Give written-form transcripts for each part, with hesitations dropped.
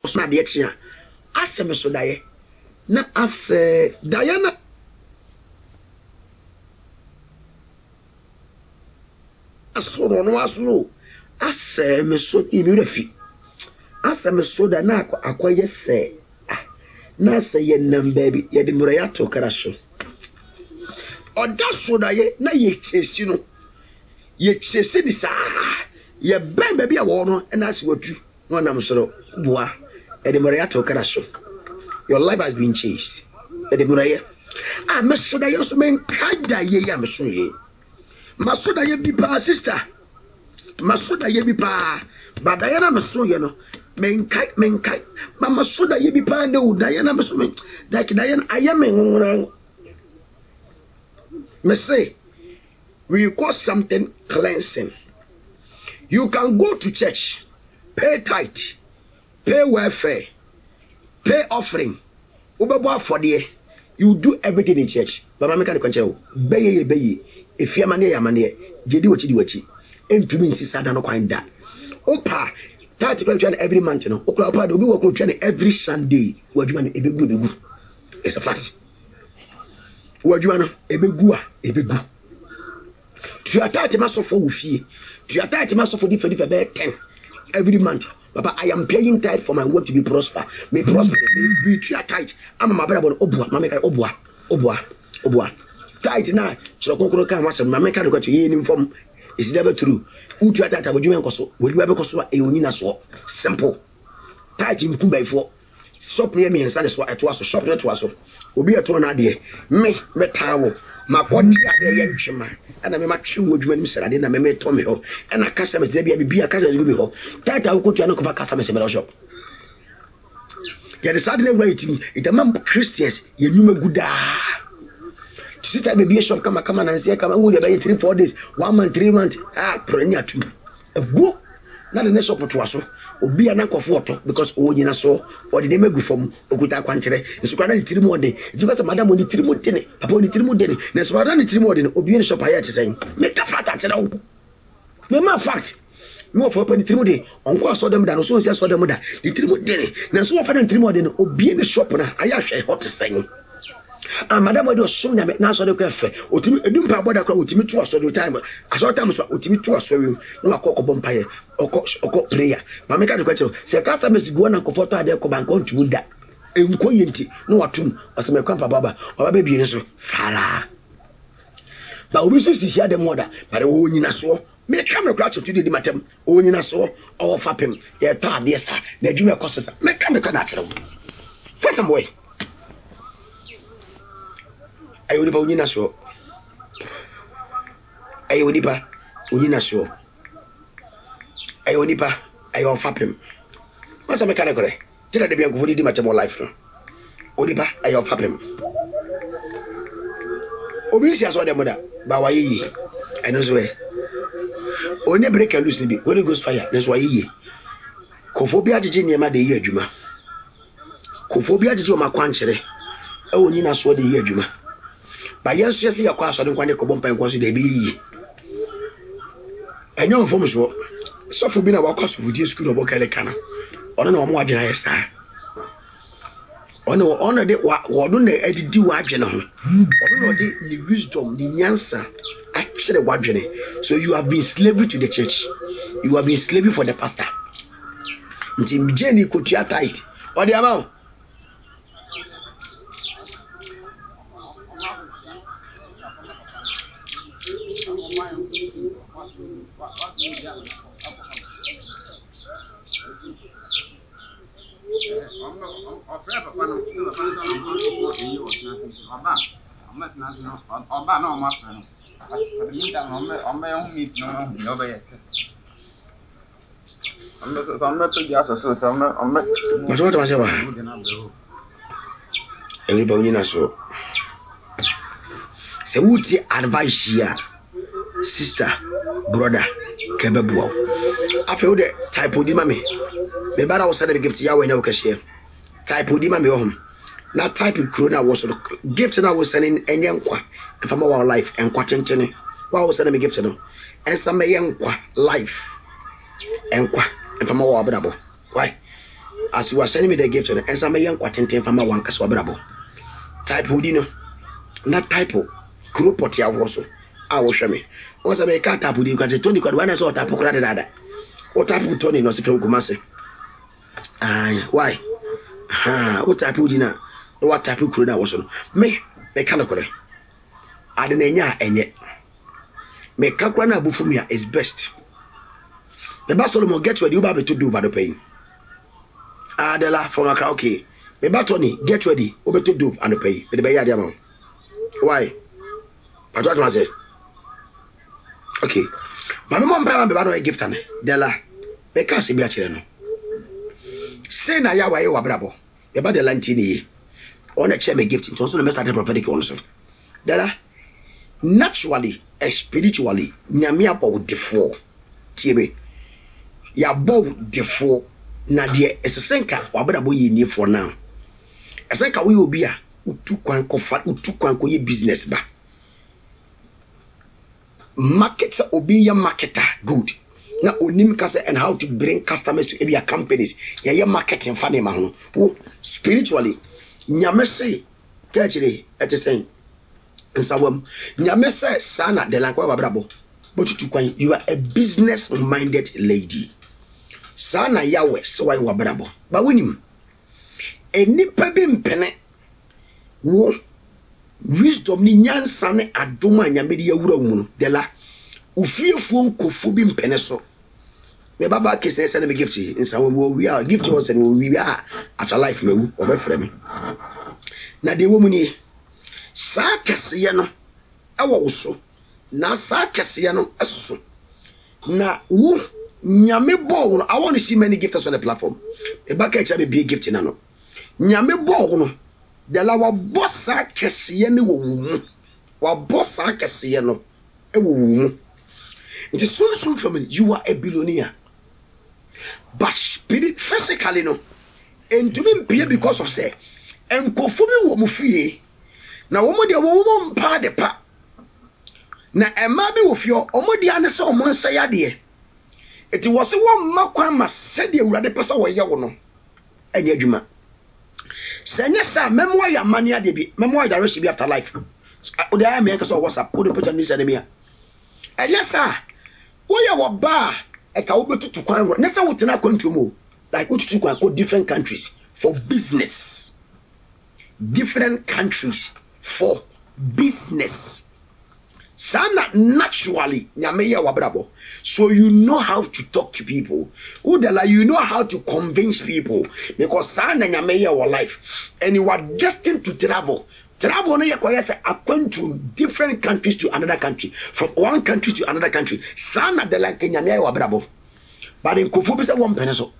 so na de chia asem so daye na as Diana asoro no asoro asem so ibirafi asem so da na akoye se na se ye nam baby ye de mura ya to karaso oda so daye na ye chesi no ye chesi ni sa ye ben baby a wo no na as watu no nam soro boa e de mura ya to karaso. Your life has been changed. Edemuraye. Ah, mesoda ye so men kada ye ya meso ye. Masoda ye bi pa sister. Masoda ye bi pa. Badaya na meso ye no. Menkai. Ma masoda ye bi pa ne u daya na meso men. Like daya I am ngona. Me say we call something cleansing. You can go to church, pay tithe, pay welfare, pay offering. Ubaba for the you do everything in church. But mama can control. Beye. If you mane ya mane, jedi wachi. Entumi nsi sada no kwan da. Opa, that you every month no. Okra opa do be work every Sunday. Wadwuma no ebegu. It's a fact. Wadwuma no ebegu. Tu atati masofo wo fie. Tu atati masofo di 10 every month. Papa, I am paying tithe for my work to be prosper. May prosper. May be tithe. I'm my brother obua. Mama ka obua. Tithe na. So konkoro kan wasa. Mama ka go to ye inform. It's never true. Utu tithe abodwuma nkoso. Wodi ba bekoso e onina so. Simple. Tithe mku by for. Shop near me and say so eto aso. Shop near to aso. Obi eto na de. Me betawo. Makodi ade ye ntwema. And I'm not sure what you mean, sir. I didn't remember Tommy Ho. And a customers, there be a customer go ho. That I will go to another customers in the shop. Get a sudden waiting. It's a man Christians, you knew me good. Sister baby shop come and say, come on, 3-4 days, 1 month, 3 months. Ah, prenya to a go. Not the next shop to us. Obi an uncle photo because Ojina saw or the name go from Okuta Quantere. It's quite a little more day. It's because Madame only 3 more dinner, upon the 3 more dinner. There's one 3 more than Obi shop I had to say. Make a fact at all. Make a fact. No for open 3 more day. Uncle saw them that also saw them that the 3 more dinner. Now so often 3 more than Obi in the shop now. I actually hot to say. Madam was so now so the cafe. Udum Paboda ultimate to us all the time. As all times ultimate to us, no a cock bumpire or prayer. Mamma the question, say customers go and comfort their cobank to that. Encoyenti, no atum, or some camp baba, or baby so fala. But we see the mother, but only in a so. Make camera crash to the matem, only in a so, or fapping, your tar, yes, sir. The junior costs make camera natural. What's some way? I would have only so. I would nipa onina so. I would nipa I on fapem. What's a mechanical? Tell the be good much more life. Onipa I on fapem. Obisi aso the mother, but why ye? I know so. Only break a loose be Holy Ghost fire. That's why ye. Kophobia de niema de ye adwuma. Kophobia de o makwanchere. E onina so de ye adwuma. Ba yes yes ya kwa so de kwane ko bompa nko so de be yi. Enyo mfom so. So for being a worker of the school of Bokalekana. Ono no mo agena yesa. Ono de wodun na edidi wa agena ho. Ono no de the wisdom, the nyansa actually wa agena. So you have been slavery to the church. You have been slavery for the pastor. Nti mjeni kotua tight. Odi amao. Everybody knows so. Se wuti advice here, sister, brother, kebebuo. Afi wo de type odi mame. Me bara wo send me gift ya we na wo kashie. Type odi mame ohum. Na type corona was gift na wo sending enye nkwa. If I'm our life enkwa tentene. Wa wo send me gift no. Ensa me enkwa life. Enkwa if I'm our abdabo. Why? as you are sending me the gift, and some young quatentin from my one caswabrabo. Type Houdino, not typo, Krupotia also. I will show me. Once I make a tap with you, because Tony got one as or tap of or type with Tony, no, from Kumasi. Why? What type of dinner? What type of crew was on me? Me calculate. I didn't know, and yet me Kakrana Bufumia is best. The Basolomon get ready to do over the pain. Adela from a karaoke. Me Batoni get ready over to do and the pay. The Bay Diamond. Why? But what was it? Okay. My mom and Bano gift and Della. Me can't see me a children. Say na ya wa brabo. The bad lantini. On a chair me gift. It's also the best prophetic also. Della. Naturally and spiritually, Nyamia bow the four. Tiebe. Ya bow the four. Nadia is a senka, wabrabo ye near for now. A senka we will be a utukwanko fat utukwanko ye business ba. Markets obi ya marketer good. Na onim kase and how to bring customers to ebia companies. Ya marketing fane ma ho. Spiritually, Nyame say, kachire ete saying. Nsawam nyame say sana de lankwa wabrabo but tukwan you are a business minded lady sana yawe so why wabrabo ba wonim enipa bi mpene wo wisdom ni nyansa ne adom a nyame de yawura mu no de la ufiefuo nkofo bi mpene so me baba kese say na me gift nsawam wo wi a gift was and wo wi a after life mewu obefre me na de wo mu ni sa kese no ewo so na sa kese no eso na wo nyame bo no. I want to see many gifts on the platform. E ba ka be big gift na no nyame bo no de la wa boss kese ne wo mu wa boss kese no e wo mu. It is so family you are a billionaire but spirit physically no and to be because of say enkofo bi wo mu fie na wo mo de wo mo mpa de pa na emma bi wo fio omodi ane se omo nsa yade eti wo se wo makwa ma se de awurade pesa wo ye wo no anya adwuma senya sa memo ya mane ade bi memo ya direction bi after life o de am yanka so WhatsApp o de picture ni send me a enya sa wo ye wo ba e ka wo betutu kwan ro ne se wo tena kontu mo like wo tutu kwan ko different countries for business different countries for business. Sana naturally nyame ya wabrabo. So you know how to talk to people. Udala, you know how to convince people because sana nyame ya wa life and you are destined to travel. Travel no yakwaya say according to different countries to another country, from one country to another country. Sana de like nyame ya wabrabo. But in kufu be say one peneso.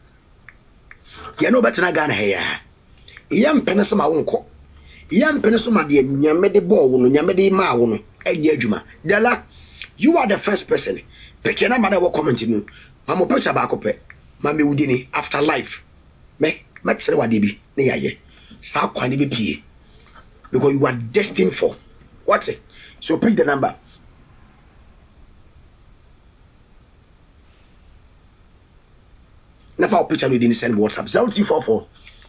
You know better na Ghana here. Yam peneso ma wonko. Yam peneso ma de nyame de bo wo no nyame de ma wo no. Dela, you are the first person. Pekena mother will comment in you. Mama picture back up. Mammy Udini after life. Me, much what they be. Nay, Sa Kwani be because you are destined for what's it? So pick the number. Never picture within send WhatsApp 0244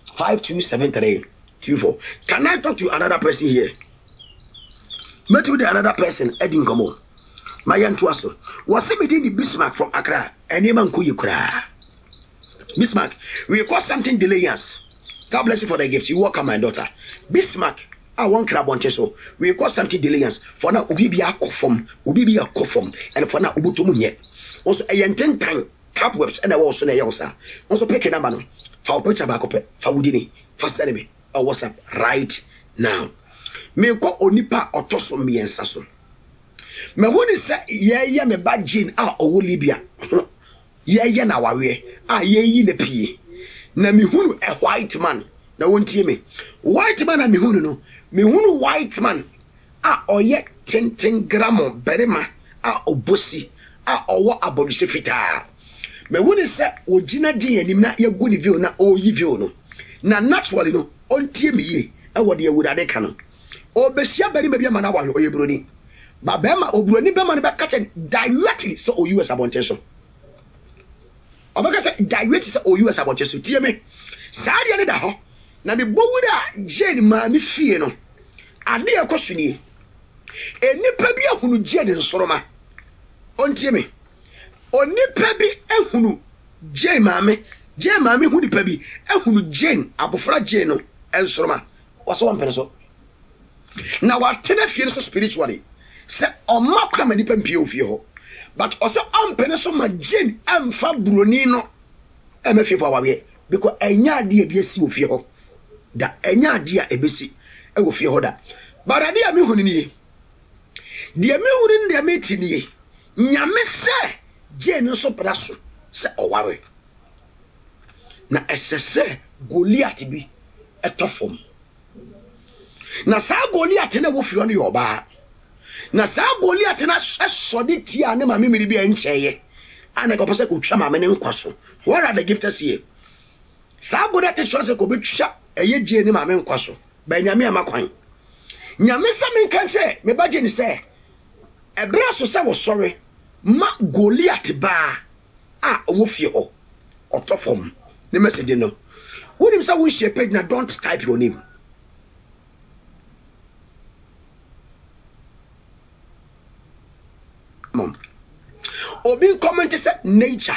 527324. Can I talk to another person here? Met with another person, Edin Gomo. Mayan Tuaso. Was meeting the Bismarck from Accra, and Eman Kuyukra. Bismarck, we call something delayance. God bless you for the gift. You welcome my daughter. Bismarck, I want crab on cheso. We call something delayance. For now, Ubibia Kofom, Ubibia Kofom, and for now, Ubutumunye. Also, a yen time, cobwebs, and I was on a yosa. Also, pick a number. For picture back up, for Udini, for Senemi, or WhatsApp right now. Me ko onipa otoso miensa so me woni se ye me ba gene a owo Libya ye na wawe a ye yi na pie na me hunu a white man na wontie me white man na me hunu no me hunu white man a oye 10 gram berema a obosi a owo abodise fita me woni se ogina din anim na ye gu ni view na o yi view no na naturally no ontie me ye e wo de awurade ka no obesia bari mabia mana wa oyebroni ba bema obroni bema ne be catch directly so US abonte so obeka say directly so US abonte so tie me saa deɛ ne da hɔ na me bowura Jane maame fie no ade ɛkɔ so nie enipa bi ahunu Jane nsoroma ontie me onipa bi ahunu Jane maame hu nipa bi ahunu Jane abofra Jane no nsoroma waso wampene so na watena fie no so spiritually se ɔma kwa ma nipa mpie ofie hɔ but ɔsɛ ɔmpene so ma Jane amfa broni no ɛma fie fo awawe because ɛnya ade bi asi ofie hɔ da ɛnya ade a ebesi ɛwɔ fie hɔ da but ade a me hunu nie deɛ me hunu ne deɛ me ti nie nyame sɛ Jane nso pra so sɛ ɔware na ɛsɛ sɛ Goliath bi ɛtɔ fam na saa Goliath na wo fie no yɛ ɔbaa na saa Goliath na ɛsɔde tia ne maame mmiri bi ɛnkyɛyɛ ana kɔpɛ sɛ kɔtwa maame ne nkwa so what are the gifters here saa Goliath sɔ sɛ kɔbɛtwa ɛyɛ Jane ne maame nkwa so ba nyame ama kwan nyame sɛ menka sɛ me bagye ne sɛ ɛbrɛ so sɛ wɔsɔre ma Goliath baa a ɔwɔ fie hɔ ɔtɔ fam ne message no wonim sɛ wo share page na don't type your name mom obi comment say nature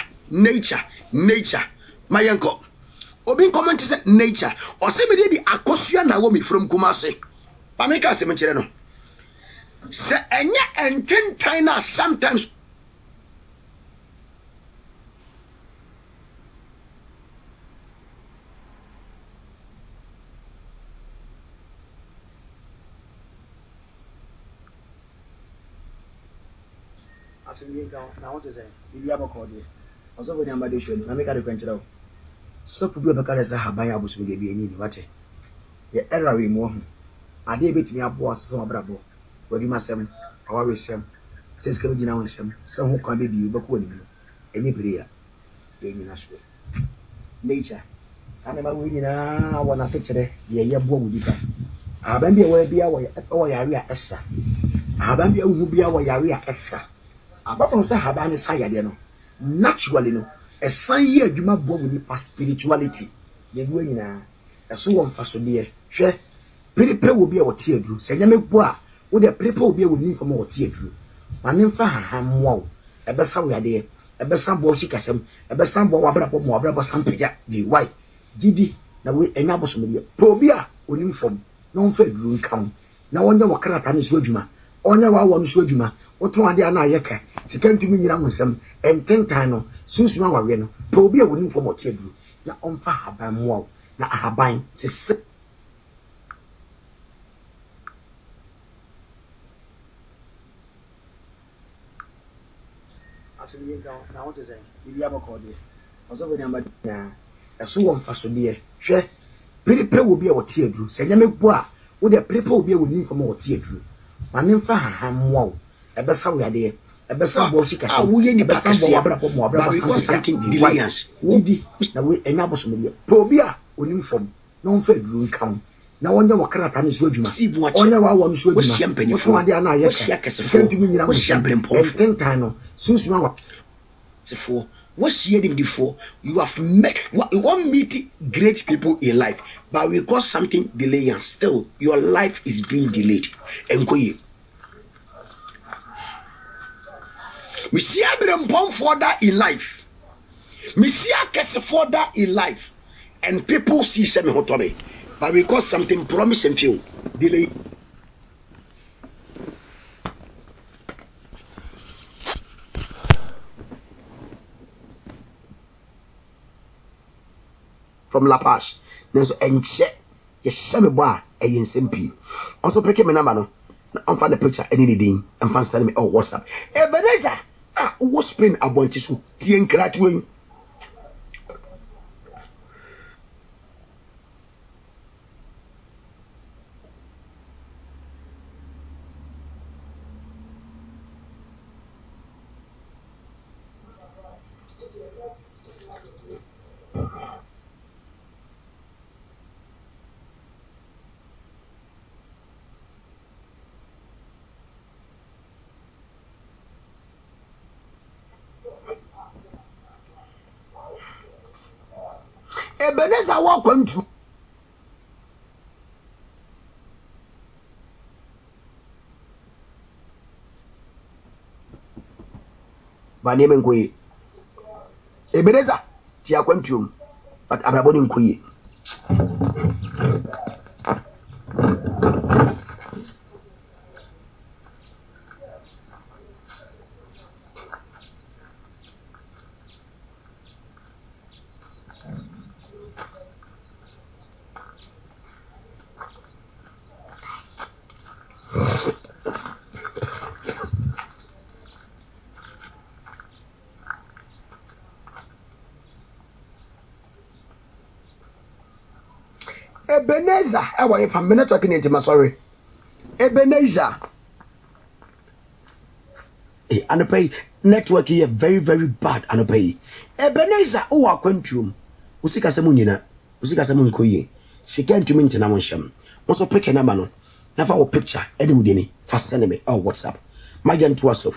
mayenko obi comment say nature o se me di akosua na wo me from Kumasi pa me ka se me kire no se enye ententan na sometimes asini na what is it ibi abako de oso bo nyamba de hwe na me ka de kwenkyerɛ wo so fu bi obeka de say haban abosu de bi enyi ni wate ye error we mu ho ade betimi abo asese obrabo wadi masem awawe sem seska bi gina won sem se ho kwa bebi beko ni no enyi prayer ye nyina so nature sane ma we nyina wona se kire ye ye bo wudi ka aban bi e wa bia wo yare a essa aban bi hu bia wo yare a essa apart from say haban ni sayade no naturally no esan ye adwuma bo wudi pa spirituality ye du nyina eso wo mfaso de hwe perepe wo bia wo tie aduru se nyame bo a wo de perepe wo bia wo nim fam wo tie aduru mane mfa hahamwa wo ebesa wo yade ebesa bo sikasem ebesa bo wabrabo mo wabrabo sampija di why gidi na we enya bosom de po bia onim fam na on fa aduru nkam na wonye wo krata ne so adwuma onye wa wo no so adwuma woto ade ana ayeka sika ntumi nyira nwosam ententan no susuma wawe no po bia wonim fam wo tie aduru na on fa haban mo wo na ahaban se asini na what is it ibi abako de oso bo nyamba na eso wo mfaso de hwe perepe wo bia wo tie aduru se nyame bo a wo de perepe wo bia wo nim fam wo tie aduru mane mfa hahamwa wo ebesa wo yade ebesa bo sikasa wo ye ni besa bo wabrabo mo wabrabo something delayance didi na we enya bosom de po bia onim fam na on fa aduru nkam na wonye wo krata ne so adwuma onye wa wo no so adwuma wo ade ana ayeka sikantumi nyira mo ententan no susuma wa for what see them before you have met one meet great people in life but we got something delaying still your life is being delayed enkoye we see them born further in life we see a further in life and people see some hotobe but we got something promise and feel delay from La Paz. Nanso enche ye shame bo a ensem pi. Also pick me number no. I'm find the picture any din. I'm find send me on WhatsApp. Ebenezer wo Spain abonti so tie nkratu en. Ebenezer walk into Baneme nkoye. Ebenezer ti akwantuom but abraboni nkoye. Ebenezer, I want if I'm not talking into my sorry. Ebenezer. And pay network here very, very bad. And pay Ebenezer, oh, I quantum. Usika Samunina, Usika Samun Koye. She came to me in Namonsham. Also pick a number. Never a picture, any Udini, fast send me or WhatsApp. My gen to us.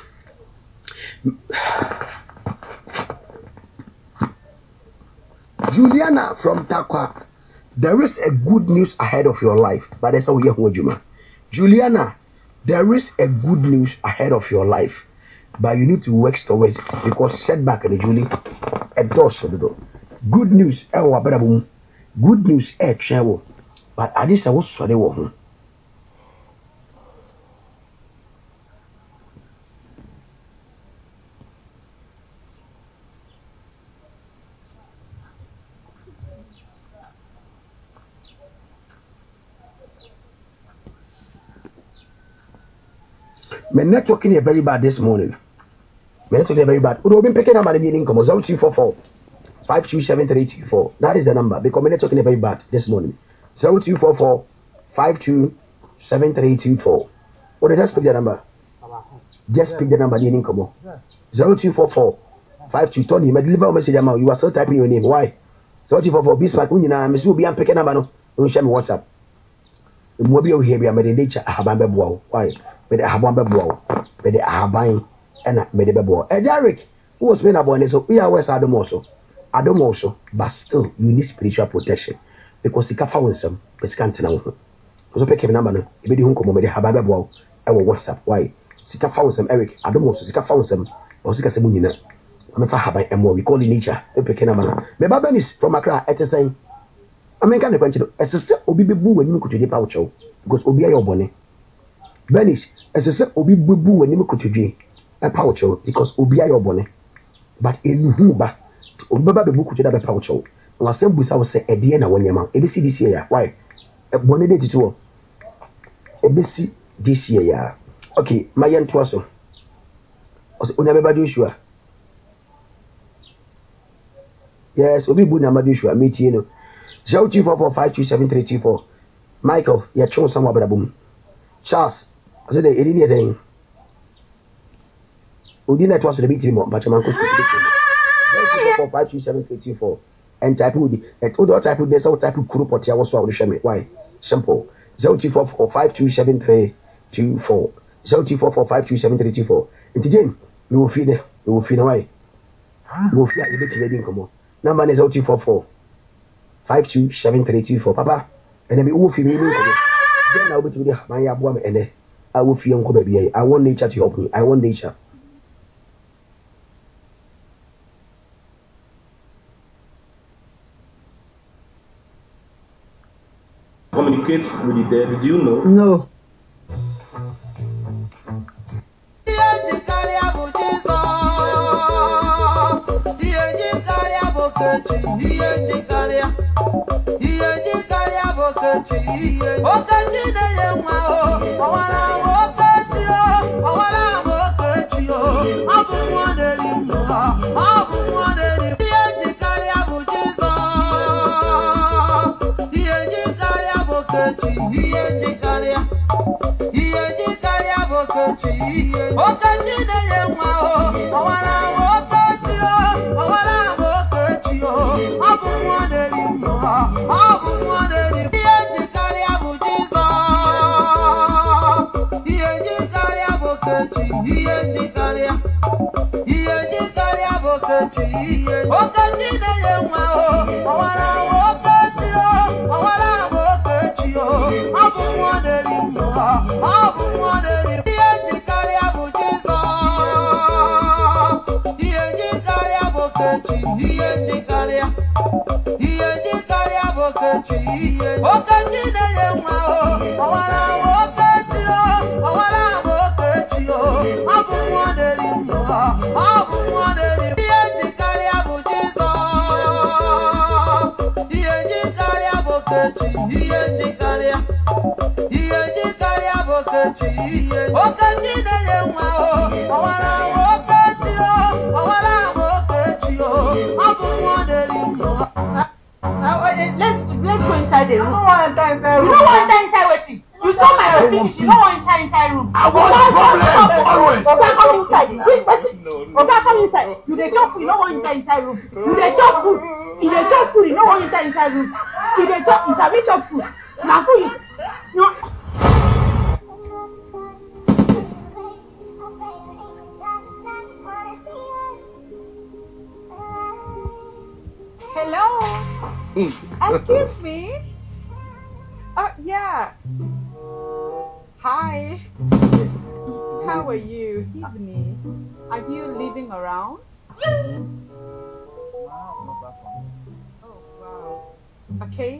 Juliana from Takwa. There is a good news ahead of your life. But that's how we hear Juma. Juliana, there is a good news ahead of your life. But you need to work towards it. Because setback and Julie, a dosh. Good news, good news, travel. But I just was sorry. My networking is very bad this morning. My networking is very bad. We've been picking up my income 0244 527324. That is the number because my networking is very bad this morning. 0244 527324. What did I speak the number? Just pick the number in income. 0244 52. Tony, my deliver message amount. You are still typing your name. Why? 0244 Bismarck. Miss will be picking number. No, don't share me WhatsApp. Mobile here be a nature ahaban bebo. Why? Mede ahaban bebo. Mede ahaban ena mede bebo. Derek, who was been about so we are west Adomoso. But still you need spiritual protection because you can find some pescant now. So pick a number no. If you don't come mede ahaban bebo. I will WhatsApp. Why? Sika found some Eric Adomoso. Sika found some. Or sika semunina. I'm fa haban emo. We call it nature. We pick a number. Me babenis from Accra. It's saying. I mean, can't you as a set Obi Boo when you could do the poucho because Obi your bonnet. Benis, as a set Obi Boo when you could do a poucho because Obi your bonnet. But in Huba, Obaba the book to the poucho. Was some Busa say a Diana when your man, ABC this year. Why? A bonnet to ABC this year. Okay, my young Twasso. Was Unababa Joshua. Yes, Obi Buna Madusha, meet you. 0244527324. Michael, you're trying some about a boom. Charles, I said, the idiot thing. Udina was the meeting, but your man could 0244527324. And type would at other type of this out type of group or Tia was all the shame. Why? Simple. 0244527324. 0244527324. It's Jane. You will feed away. You will feed a bit of income. Number is 0244527324. Papa, and then we will feed me. Then I'll be to the my abwam and I will feel uncle baby. I want nature to help me. I want nature. Communicate with the dead. Do you know? No. Let's go inside the room. You don't want to enter inside room. You don't want to enter inside waiting. You told my finish. You don't want to enter inside room. I want problem always. Okay, come inside. Okay, come inside. You dey chop food. You don't want to enter inside room. You dey chop food. You dey chop food. You don't want to enter inside room. You dey chop. You sabi chop food. Now food you. Hello. Excuse me. Yeah. Hi. How are you? Evening. Are you living around? Oh wow. Okay.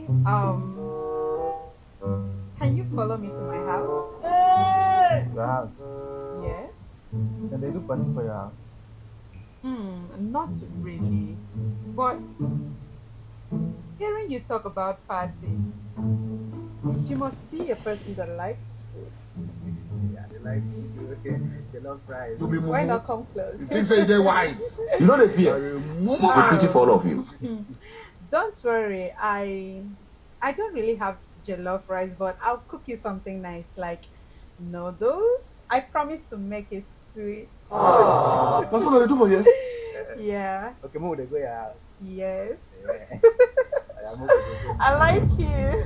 Can you follow me to my house? Your house. Yes. Can they do party for your house? Not really. But hearing you talk about party, you must be a person that likes food. Yeah, they like food. Okay, they love fries. Why not come close? You think say they wise? You know the fear. It's a pity for all of you. Don't worry, I don't really have jollof rice, but I'll cook you something nice like noodles. I promise to make it sweet. That's what they do for you. Yeah. Okay, move they go your house. Yes. Yeah. I'm okay, they go. I like you.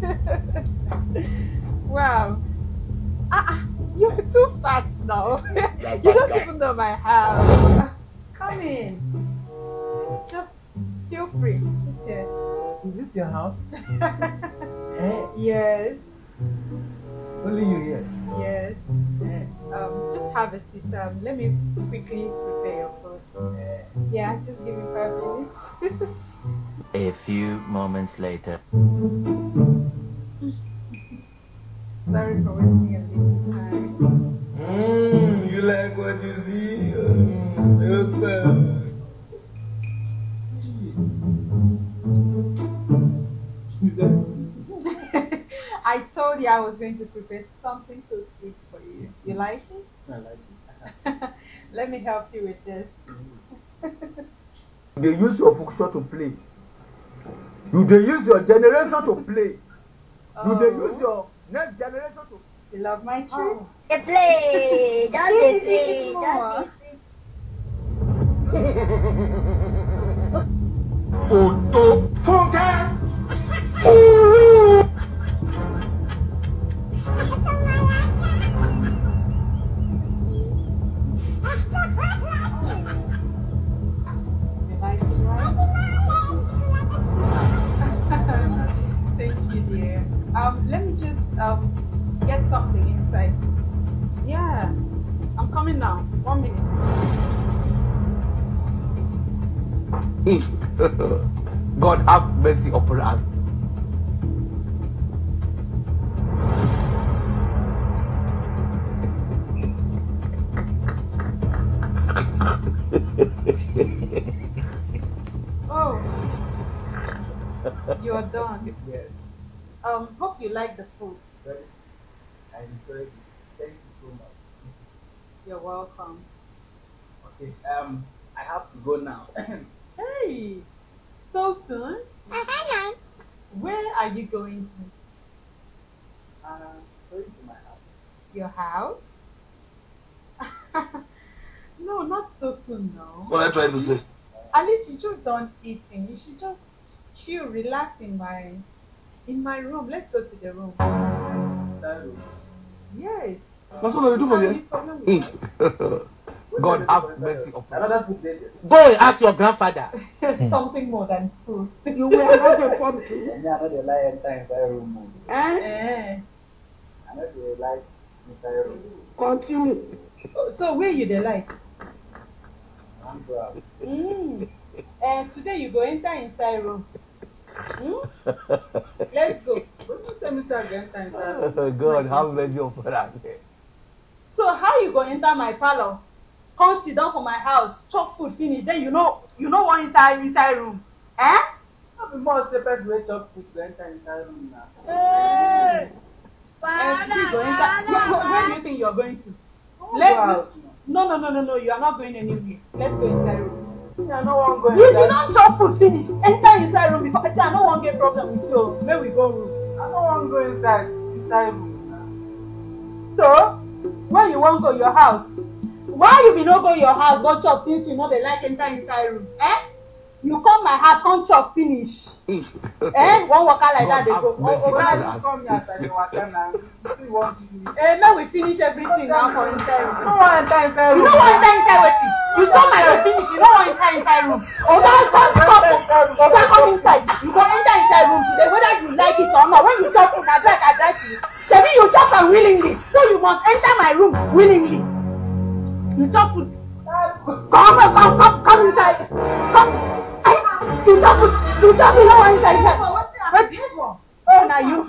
Wow. You're too fast now. You don't even know my house. Come in. Just feel free. Sit here. Is this your house? Yes. Only you here. Yes. Just have a seat. Let me quickly prepare your food. Yeah, just give me 5 minutes. A few moments later. Sorry for wasting a little time. You like what you see? I told you I was going to prepare something so sweet for you. You like it? I like it. Let me help you with this. They use your function to play. They use your generation to play. They use your next generation to. You love my treat? They play, don't they play, More. Photo. Funke. You like it, right? Thank you, dear. Let me just get something inside. Yeah, I'm coming now. 1 minute. God have mercy upon us. Oh, you're done. Yes. Hope you like the food. Very sweet. I enjoyed it. Thank you so much. You're welcome. Okay, I have to go now. Hey, so soon? Where are you going to? Going to my house. Your house? No, not so soon now. What are you trying to say? At least you just done eating. You should just chill, relax in my room. Let's go to the room. That room. Yes. That's what they do for Have any you. problem with God have mercy upon us. Another food there. Go and ask your grandfather. that? Something more than food. You will have a form too. And me, I know they like enter inside room. Eh? Eh. I know they like inside room. Continue. So where you dey like? I'm proud. And today you go enter inside room. Let's go. Don't you tell me say I go enter inside. Oh God, have mercy upon us. So how you go enter my parlor? Come sit down for my house, chop food finish, then you know want enter inside room. Eh? No be more say person wey chop food go enter inside room now. Hey. And today you go enter. Where do you think you're going to? Let Go out now. No, you are not going anywhere. Let's go inside room. I no wan go If you inside. don't chop food finish, enter inside room before I say I no wan get problem with you. May we go room. I no wan go inside room now. So when you wan go your house, why you be no go your house go chop since you no dey like enter inside room? Eh? You come my house come chop finish. One waka like that dey go. Oga, you come here as I dey waka now. You wan give me? Make we finish everything now for inside room. I no wan enter inside room. You no wan enter inside wetin? You come my room finish, you no wan enter inside room. Oga come inside. You go enter inside room today whether you like it or not. When you chop food na like I drive you. Shebi you chop am willingly, so you must enter my room willingly. You chop food. Come inside. Come. You chop food. You chop you no wan enter inside. Wetin? Oh na you.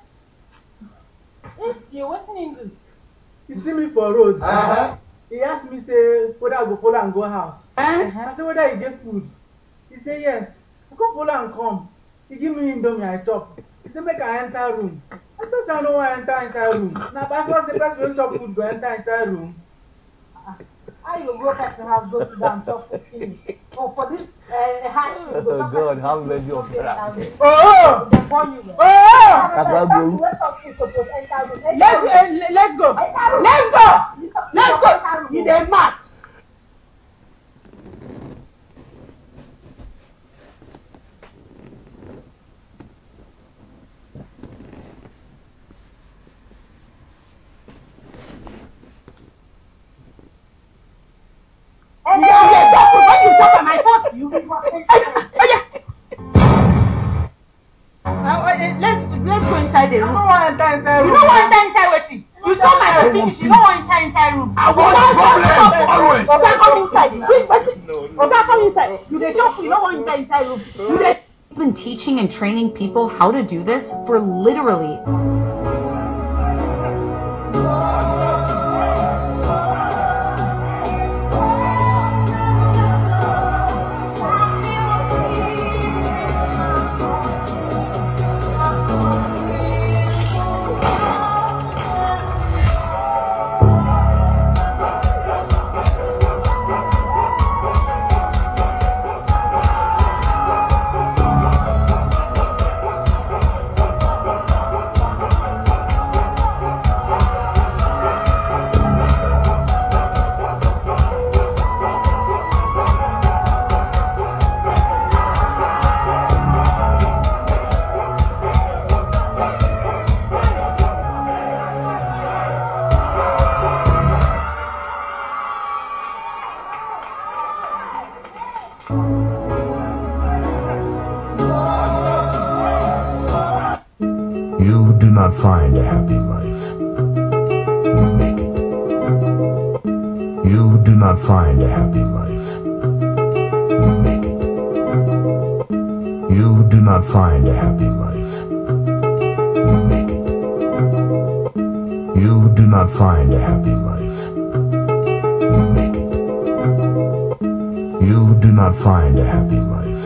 It's you. Wetin him do? You see me for road. He ask me say whether I go follow am go house. I say whether he get food. He say yes. I come follow am come. He give me indomie I chop. He say make I enter room. I say I no wan enter inside room. Na by force the person wey chop food go enter inside room. How you go person house go sit down chop food finish? Oh, for this house you go Oh chop God, person have food mercy no upon dey enter us. room. Oh! Dem born you well. Oh! Person wey chop food suppose enter room. Let's go. Let's go. You dey mad. You dey chop food when you chop am I force you. Let's go inside the room. I no wan enter inside room. You no wan enter inside wetin? You chop my food finish, you no wan enter inside room. I want problem always. Oga come inside. Oga come inside. You dey chop food, you no wan enter inside room. You dey. We've been teaching and training people how to do this for literally You do not find a happy life. You make it. You do not find a happy life. You make it. You do not find a happy life. You make it. You do not find a happy life. You make it. You do not find a happy life.